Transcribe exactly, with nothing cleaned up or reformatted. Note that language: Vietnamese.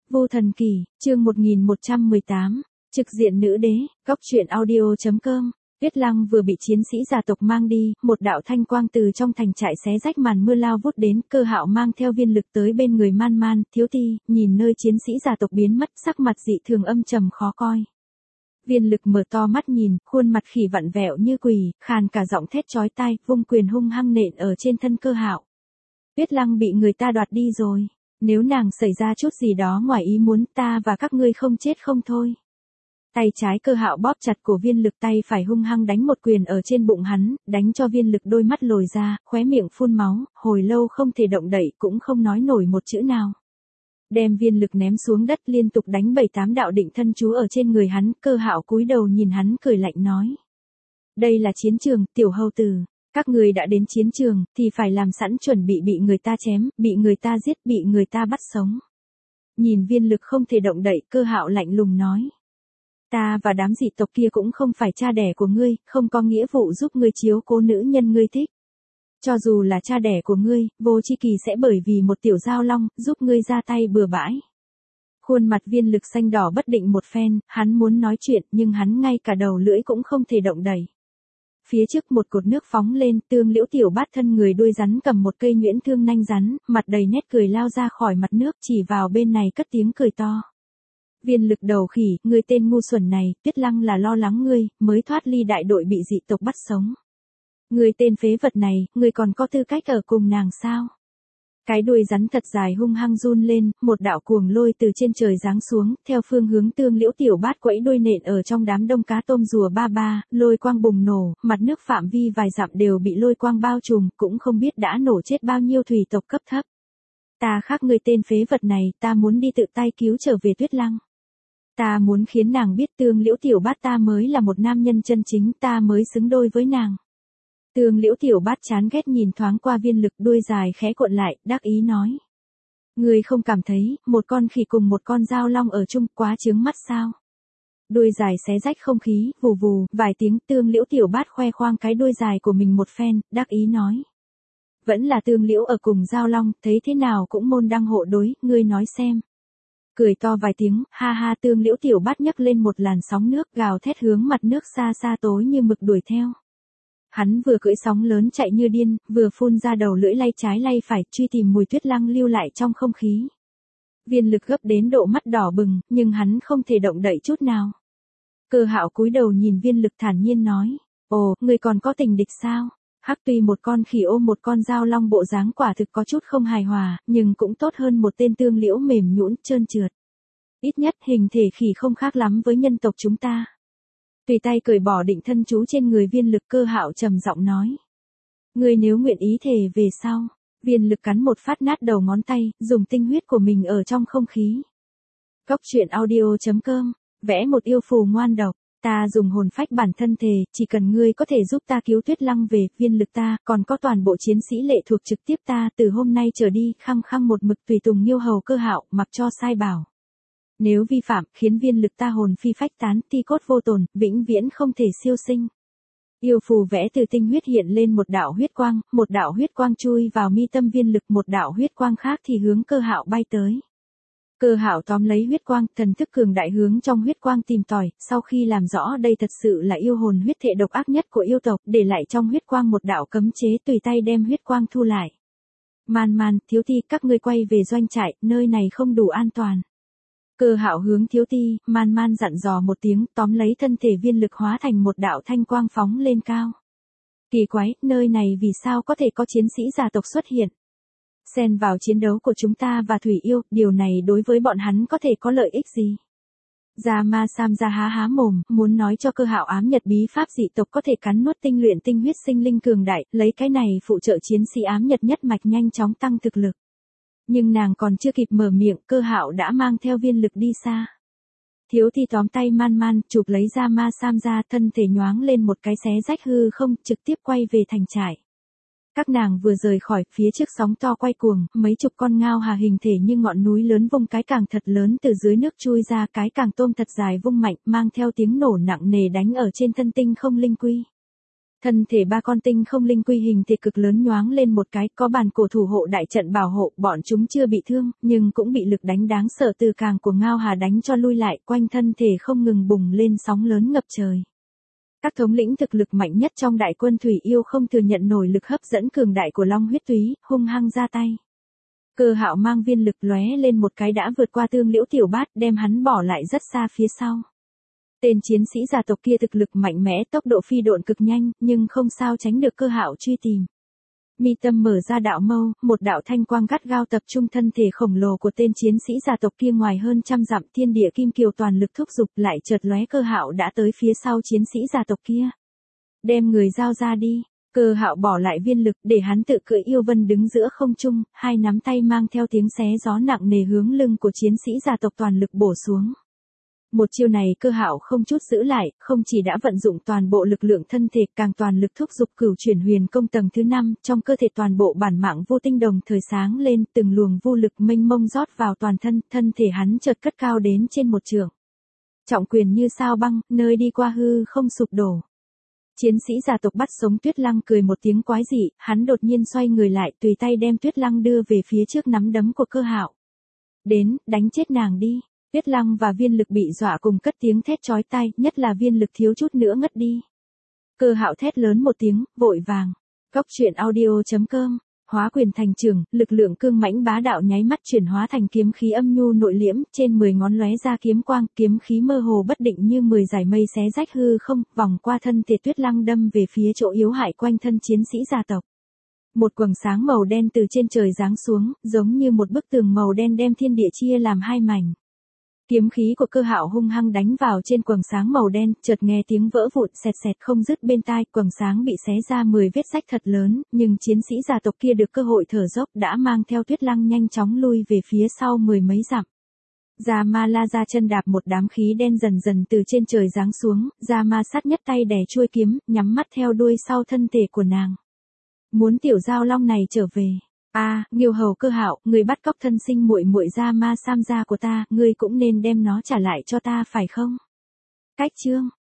Vô Thần Kỳ, chương một nghìn một trăm mười tám, trực diện nữ đế, góc truyện audio.com. Tuyết Lăng vừa bị chiến sĩ gia tộc mang đi, một đạo thanh quang từ trong thành trại xé rách màn mưa lao vút đến, Cơ Hạo mang theo viên lực tới bên người Man Man, Thiếu Ti, nhìn nơi chiến sĩ gia tộc biến mất, sắc mặt dị thường âm trầm khó coi. Viên lực mở to mắt nhìn, khuôn mặt khỉ vặn vẹo như quỷ, khàn cả giọng thét chói tai, vung quyền hung hăng nện ở trên thân Cơ Hạo. Tuyết Lăng bị người ta đoạt đi rồi, nếu nàng xảy ra chút gì đó ngoài ý muốn, ta và các ngươi không chết không thôi. Tay trái Cơ Hạo bóp chặt cổ viên lực, tay phải hung hăng đánh một quyền ở trên bụng hắn, đánh cho viên lực đôi mắt lồi ra, khóe miệng phun máu, hồi lâu không thể động đậy, cũng không nói nổi một chữ nào. Đem viên lực ném xuống đất, liên tục đánh bảy tám đạo định thân chú ở trên người hắn. Cơ Hạo cúi đầu nhìn hắn cười lạnh nói: đây là chiến trường, tiểu hầu tử, các người đã đến chiến trường, thì phải làm sẵn chuẩn bị bị người ta chém, bị người ta giết, bị người ta bắt sống. Nhìn viên lực không thể động đậy, Cơ Hạo lạnh lùng nói: ta và đám dị tộc kia cũng không phải cha đẻ của ngươi, không có nghĩa vụ giúp ngươi chiếu cố nữ nhân ngươi thích. Cho dù là cha đẻ của ngươi, Vô Chi Kỳ sẽ bởi vì một tiểu giao long, giúp ngươi ra tay bừa bãi. Khuôn mặt viên lực xanh đỏ bất định một phen, hắn muốn nói chuyện, nhưng hắn ngay cả đầu lưỡi cũng không thể động đậy. Phía trước một cột nước phóng lên, Tương Liễu tiểu bát thân người đuôi rắn cầm một cây nhuyễn thương nanh rắn, mặt đầy nét cười lao ra khỏi mặt nước, chỉ vào bên này cất tiếng cười to. Viên lực đầu khỉ, ngươi tên ngu xuẩn này, Tuyết Lăng là lo lắng ngươi, mới thoát ly đại đội bị dị tộc bắt sống. Ngươi tên phế vật này, ngươi còn có tư cách ở cùng nàng sao? Cái đuôi rắn thật dài hung hăng run lên, một đạo cuồng lôi từ trên trời giáng xuống, theo phương hướng Tương Liễu tiểu bát quẫy đuôi nện ở trong đám đông cá tôm rùa ba ba, lôi quang bùng nổ, mặt nước phạm vi vài dặm đều bị lôi quang bao trùm, cũng không biết đã nổ chết bao nhiêu thủy tộc cấp thấp. Ta khác ngươi tên phế vật này, ta muốn đi tự tay cứu trở về Tuyết Lăng. Ta muốn khiến nàng biết Tương Liễu tiểu bát ta mới là một nam nhân chân chính, ta mới xứng đôi với nàng. Tương Liễu tiểu bát chán ghét nhìn thoáng qua viên lực, đuôi dài khẽ cuộn lại, đắc ý nói: ngươi không cảm thấy, một con khỉ cùng một con dao long ở chung quá chướng mắt sao? Đuôi dài xé rách không khí, vù vù, vài tiếng. Tương Liễu tiểu bát khoe khoang cái đuôi dài của mình một phen, đắc ý nói: vẫn là Tương Liễu ở cùng dao long, thấy thế nào cũng môn đăng hộ đối, ngươi nói xem. Cười to vài tiếng, ha ha. Tương Liễu tiểu bát nhấc lên một làn sóng nước, gào thét hướng mặt nước xa xa tối như mực đuổi theo. Hắn vừa cưỡi sóng lớn chạy như điên, vừa phun ra đầu lưỡi lay trái lay phải, truy tìm mùi Tuyết Lăng lưu lại trong không khí. Viên lực gấp đến độ mắt đỏ bừng, nhưng hắn không thể động đậy chút nào. Cơ Hạo cúi đầu nhìn viên lực thản nhiên nói: ồ, ngươi còn có tình địch sao? Hắc, tuy một con khỉ ôm một con dao long bộ dáng quả thực có chút không hài hòa, nhưng cũng tốt hơn một tên Tương Liễu mềm nhũn trơn trượt. Ít nhất hình thể khỉ không khác lắm với nhân tộc chúng ta. Tùy tay cởi bỏ định thân chú trên người viên lực, Cơ Hạo trầm giọng nói: ngươi nếu nguyện ý thề về sau. Viên lực cắn một phát nát đầu ngón tay, dùng tinh huyết của mình ở trong không khí. Góc truyện audio.com, vẽ một yêu phù ngoan độc. Ta dùng hồn phách bản thân thề, chỉ cần ngươi có thể giúp ta cứu Tuyết Lăng về, viên lực ta, còn có toàn bộ chiến sĩ lệ thuộc trực tiếp ta, từ hôm nay trở đi, khăng khăng một mực tùy tùng Nghiêu hầu Cơ Hạo, mặc cho sai bảo. Nếu vi phạm, khiến viên lực ta hồn phi phách tán, ti cốt vô tồn, vĩnh viễn không thể siêu sinh. Yêu phù vẽ từ tinh huyết hiện lên một đạo huyết quang, một đạo huyết quang chui vào mi tâm viên lực, một đạo huyết quang khác thì hướng Cơ Hạo bay tới. Cơ Hạo tóm lấy huyết quang, thần thức cường đại hướng trong huyết quang tìm tòi, sau khi làm rõ đây thật sự là yêu hồn huyết thể độc ác nhất của yêu tộc, để lại trong huyết quang một đạo cấm chế, tùy tay đem huyết quang thu lại. Man Man, Thiếu Ti, các ngươi quay về doanh trại, nơi này không đủ an toàn. Cơ Hạo hướng Thiếu Ti, Man Man dặn dò một tiếng, tóm lấy thân thể viên lực hóa thành một đạo thanh quang phóng lên cao. Kỳ quái, nơi này vì sao có thể có chiến sĩ gia tộc xuất hiện? Xen vào chiến đấu của chúng ta và thủy yêu, điều này đối với bọn hắn có thể có lợi ích gì? Gia Ma Sam ra há há mồm, muốn nói cho Cơ Hạo ám nhật bí pháp dị tộc có thể cắn nuốt tinh luyện tinh huyết sinh linh cường đại, lấy cái này phụ trợ chiến sĩ ám nhật nhất mạch nhanh chóng tăng thực lực. Nhưng nàng còn chưa kịp mở miệng, Cơ Hạo đã mang theo viên lực đi xa. Thiếu Ti tóm tay Man Man, chụp lấy Gia Ma Sam ra, thân thể nhoáng lên một cái xé rách hư không, trực tiếp quay về thành trại. Các nàng vừa rời khỏi, phía trước sóng to quay cuồng, mấy chục con ngao hà hình thể như ngọn núi lớn vung cái càng thật lớn từ dưới nước chui ra, cái càng tôm thật dài vung mạnh, mang theo tiếng nổ nặng nề đánh ở trên thân tinh không linh quy. Thân thể ba con tinh không linh quy hình thể cực lớn nhoáng lên một cái, có bàn cổ thủ hộ đại trận bảo hộ, bọn chúng chưa bị thương, nhưng cũng bị lực đánh đáng sợ từ càng của Ngao Hà đánh cho lui lại, quanh thân thể không ngừng bùng lên sóng lớn ngập trời. Các thống lĩnh thực lực mạnh nhất trong đại quân Thủy Yêu không thừa nhận nổi lực hấp dẫn cường đại của Long huyết túy, hung hăng ra tay. Cơ Hạo mang viên lực lóe lên một cái đã vượt qua Tương Liễu Tiểu Bát, đem hắn bỏ lại rất xa phía sau. Tên chiến sĩ gia tộc kia thực lực mạnh mẽ, tốc độ phi độn cực nhanh, nhưng không sao tránh được Cơ Hạo truy tìm. Mi tâm mở ra đạo mâu, một đạo thanh quang gắt gao tập trung thân thể khổng lồ của tên chiến sĩ gia tộc kia ngoài hơn trăm dặm, thiên địa kim kiều toàn lực thúc giục, lại chợt lóe. Cơ Hạo đã tới phía sau chiến sĩ gia tộc kia. Đem người giao ra đi. Cơ Hạo bỏ lại viên lực để hắn tự cưỡi yêu vân đứng giữa không trung, hai nắm tay mang theo tiếng xé gió nặng nề hướng lưng của chiến sĩ gia tộc toàn lực bổ xuống. Một chiêu này Cơ Hạo không chút giữ lại, không chỉ đã vận dụng toàn bộ lực lượng thân thể, càng toàn lực thúc giục cửu chuyển huyền công tầng thứ năm, trong cơ thể toàn bộ bản mạng vô tinh đồng thời sáng lên, từng luồng vô lực mênh mông rót vào toàn thân, thân thể hắn chợt cất cao đến trên một trượng. Trọng quyền như sao băng, nơi đi qua hư không sụp đổ. Chiến sĩ gia tộc bắt sống Tuyết Lăng cười một tiếng quái dị, hắn đột nhiên xoay người lại, tùy tay đem Tuyết Lăng đưa về phía trước nắm đấm của Cơ Hạo. Đến, đánh chết nàng đi. Tuyết Lăng và viên lực bị dọa cùng cất tiếng thét chói tai, nhất là viên lực thiếu chút nữa ngất đi. Cơ Hạo thét lớn một tiếng, vội vàng. Góc truyện audio chấm com, hóa quyền thành trường, lực lượng cương mãnh bá đạo nháy mắt chuyển hóa thành kiếm khí âm nhu nội liễm, trên mười ngón lóe ra kiếm quang, kiếm khí mơ hồ bất định như mười dải mây xé rách hư không, vòng qua thân thể Tuyết Lăng đâm về phía chỗ yếu hại quanh thân chiến sĩ gia tộc. Một quầng sáng màu đen từ trên trời giáng xuống, giống như một bức tường màu đen đem thiên địa chia làm hai mảnh. Kiếm khí của Cơ Hạo hung hăng đánh vào trên quầng sáng màu đen, chợt nghe tiếng vỡ vụn xẹt xẹt không dứt bên tai, quầng sáng bị xé ra mười vết rách thật lớn, nhưng chiến sĩ gia tộc kia được cơ hội thở dốc đã mang theo Tuyết Lăng nhanh chóng lui về phía sau mười mấy dặm. Gia Ma La ra chân đạp một đám khí đen dần dần từ trên trời giáng xuống, Gia Ma sát nhất tay đè chuôi kiếm, nhắm mắt theo đuôi sau thân thể của nàng. Muốn tiểu giao long này trở về. A, à, Nghiêu hầu Cơ Hạo, người bắt cóc thân sinh muội muội Gia Ma Sam gia của ta, ngươi cũng nên đem nó trả lại cho ta phải không? Cách chương